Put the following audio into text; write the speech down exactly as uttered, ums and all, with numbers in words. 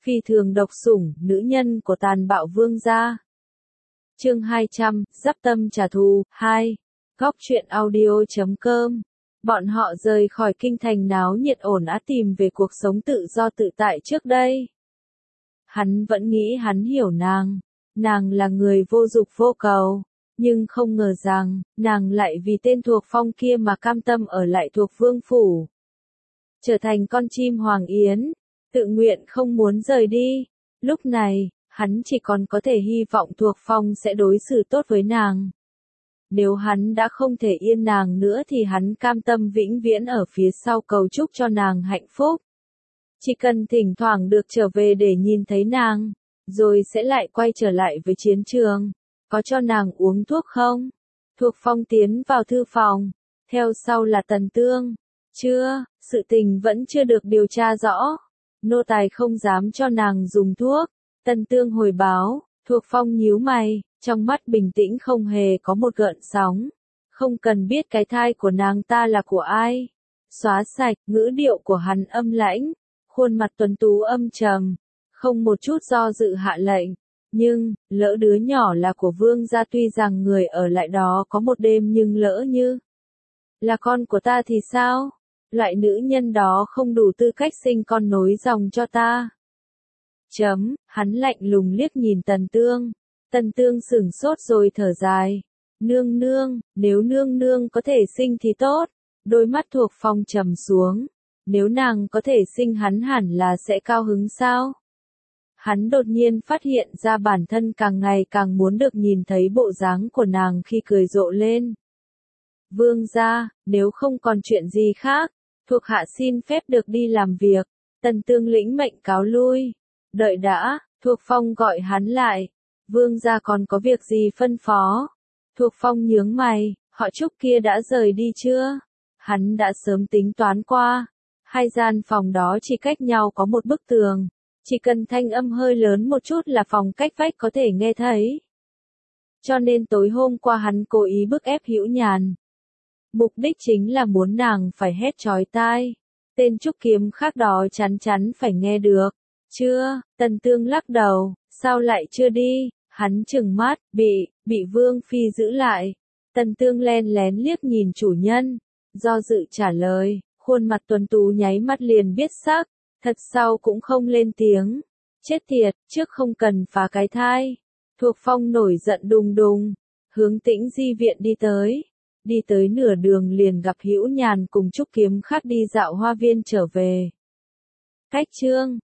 Phi thường độc sủng, nữ nhân của tàn bạo vương gia. Chương hai trăm, Giáp tâm trả thù, hai. Góc truyện audio chấm com. Bọn họ rời khỏi kinh thành náo nhiệt ổn át tìm về cuộc sống tự do tự tại trước đây. Hắn vẫn nghĩ hắn hiểu nàng, nàng là người vô dục vô cầu, nhưng không ngờ rằng, nàng lại vì tên Thuộc Phong kia mà cam tâm ở lại Thuộc Vương phủ. Trở thành con chim hoàng yến, tự nguyện không muốn rời đi. Lúc này, hắn chỉ còn có thể hy vọng Thuộc Phong sẽ đối xử tốt với nàng. Nếu hắn đã không thể yên nàng nữa thì hắn cam tâm vĩnh viễn ở phía sau cầu chúc cho nàng hạnh phúc. Chỉ cần thỉnh thoảng được trở về để nhìn thấy nàng, rồi sẽ lại quay trở lại với chiến trường. Có cho nàng uống thuốc không? Thuộc Phong tiến vào thư phòng, theo sau là Tần Tương. Chưa, sự tình vẫn chưa được điều tra rõ. Nô tài không dám cho nàng dùng thuốc. Tần Tương hồi báo. Thuộc Phong nhíu mày, trong mắt bình tĩnh không hề có một gợn sóng. Không cần biết cái thai của nàng ta là của ai. Xóa sạch, ngữ điệu của hắn âm lãnh, khuôn mặt tuấn tú âm trầm, không một chút do dự hạ lệnh. Nhưng, lỡ đứa nhỏ là của vương gia, tuy rằng người ở lại đó có một đêm, nhưng lỡ như là con của ta thì sao? Loại nữ nhân đó không đủ tư cách sinh con nối dòng cho ta. Chấm, hắn lạnh lùng liếc nhìn Tần Tương. Tần Tương sửng sốt rồi thở dài. Nương nương, nếu nương nương có thể sinh thì tốt. Đôi mắt Thuộc Phong trầm xuống. Nếu nàng có thể sinh hắn hẳn là sẽ cao hứng sao? Hắn đột nhiên phát hiện ra bản thân càng ngày càng muốn được nhìn thấy bộ dáng của nàng khi cười rộ lên. Vương gia, nếu không còn chuyện gì khác, thuộc hạ xin phép được đi làm việc. Tần Tương lĩnh mệnh cáo lui. Đợi đã, Thuộc Phong gọi hắn lại. Vương gia còn có việc gì phân phó? Thuộc Phong nhướng mày, họ Trúc kia đã rời đi chưa? Hắn đã sớm tính toán qua. Hai gian phòng đó chỉ cách nhau có một bức tường. Chỉ cần thanh âm hơi lớn một chút là phòng cách vách có thể nghe thấy. Cho nên tối hôm qua hắn cố ý bức ép Hữu Nhàn. Mục đích chính là muốn nàng phải hét chói tai. Tên trúc kiếm khác đó chắn chắn phải nghe được. Chưa, Tần Tương lắc đầu, sao lại chưa đi? Hắn trừng mắt, bị, bị Vương Phi giữ lại. Tần Tương len lén liếc nhìn chủ nhân, do dự trả lời, khuôn mặt tuấn tú nháy mắt liền biết sắc, thật sau cũng không lên tiếng. Chết tiệt, trước không cần phá cái thai. Thuộc Phong nổi giận đùng đùng, hướng Tĩnh Di viện đi tới. Đi tới nửa đường liền gặp Hữu Nhàn cùng Trúc Kiếm khác đi dạo hoa viên trở về. Cách chương